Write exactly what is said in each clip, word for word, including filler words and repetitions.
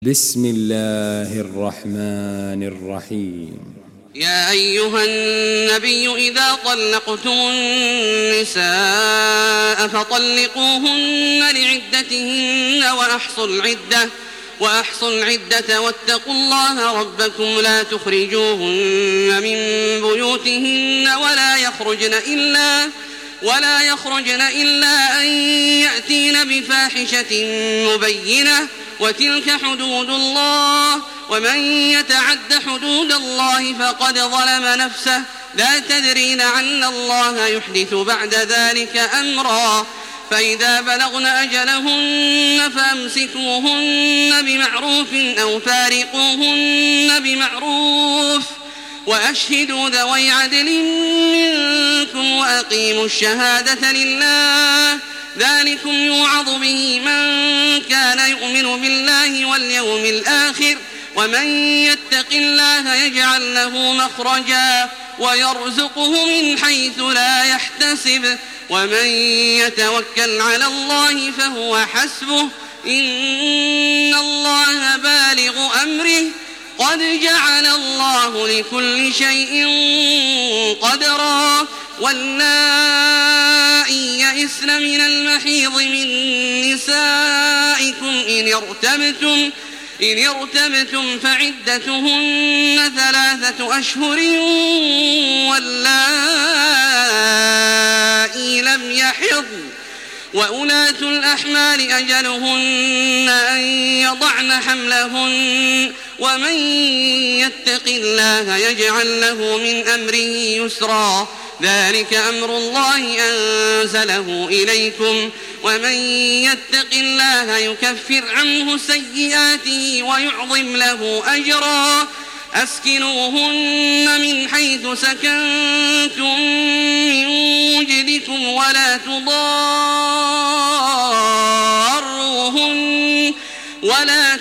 بسم الله الرحمن الرحيم. يا أيها النبي إذا طلقتم النساء فطلقوهن لعدتهن وأحصوا العدة وأحصوا العدة واتقوا الله ربكم لا تخرجوهن من بيوتهن ولا يخرجن إلا ولا يخرجن إلا أن يأتين بفاحشة مبينة وتلك حدود الله ومن يتعد حدود الله فقد ظلم نفسه لا تدرين لعل الله يحدث بعد ذلك أمرا فإذا بلغن أجلهن فأمسكوهن بمعروف أو فارقوهن بمعروف وأشهدوا ذوي عدل منكم وأقيموا الشهادة لله ذلكم يوعظ به من كان يؤمن بالله واليوم الآخر ومن يتق الله يجعل له مخرجا ويرزقه من حيث لا يحتسب ومن يتوكل على الله فهو حسبه إن الله بالغ أمره قد جعل الله لكل شيء قدرا واللائي يئسن من المحيض من نسائكم إن ارتبتم إن ارتبتم فعدتهن ثلاثة أشهر واللائي لم يحضن وأولاة الأحمال أجلهن أن يضعن حملهن ومن يتق الله يجعل له من أمره يسرا ذلك أمر الله أنزله إليكم ومن يتق الله يكفر عنه سيئاته ويعظم له أجرا أسكنوهن من حيث سكنتم من وجدكم ولا تضاروهن ولا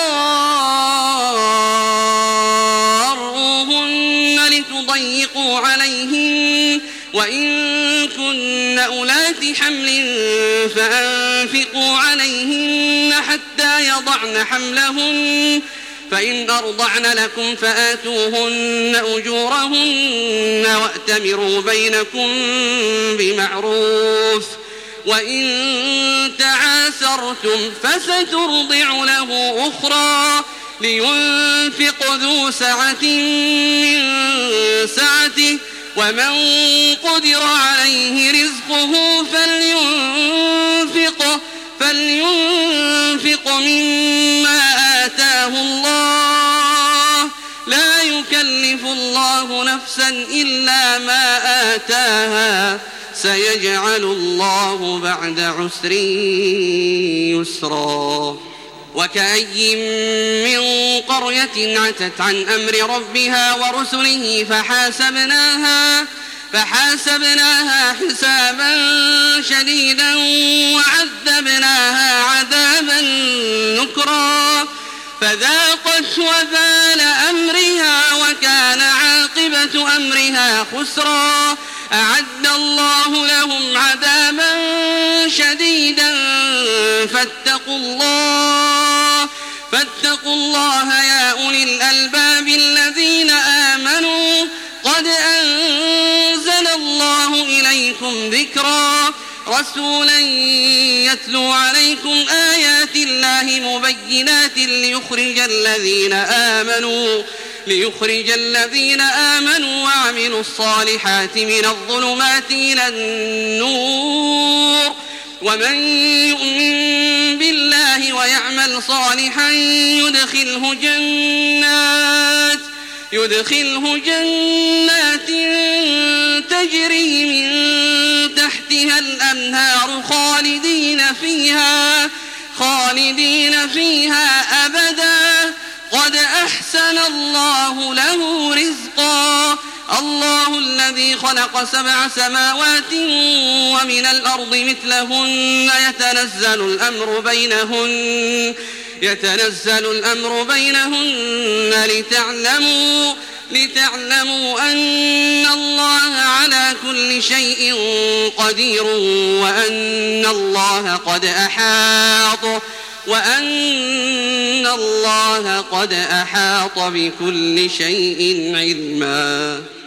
تضاروهن لتضيقوا عليهن وإن كن أولات حمل فأنفقوا عليهن حتى يضعن حملهن فإن أرضعن لكم فآتوهن أجورهن وأتمروا بينكم بمعروف وإن تعاسرتم فسترضع له أخرى لينفق ذو سعة من سعته ومن قدر عليه رزقه فلينفق فلينفق مما آتاه الله لا يكلف الله نفسا إلا ما آتاها سيجعل الله بعد عسر يسرا وكأي من قرية عتت عن أمر ربها ورسله فحاسبناها فحاسبناها حسابا شديدا وعذبناها عذابا نكرا فذاقت وبال أمرها وكان عاقبة أمرها خسرا أعد الله لهم عذابا شديدا فاتقوا الله فاتقوا الله يا أولي الألباب الذين آمنوا قد أنزل الله إليكم ذكرا رسولا يتلو عليكم آيات الله مبينات ليخرج الذين آمنوا ليخرج الذين آمنوا وعملوا الصالحات من الظلمات إلى النور ومن يؤمن بالله ويعمل صالحا يدخله جنات يدخله جنات تجري من تحتها الأنهار خالدين فيها خالدين فيها أبدا قد أحسن الله له رزقا الله الذي خلق سبع سماوات ومن الأرض مثلهن يتنزل الأمر بينهن يتنزل الأمر بينهن لتعلموا لتعلموا أن الله على كل شيء قدير وأن الله قد أحاط وأن الله قد أحاط بكل شيء علما.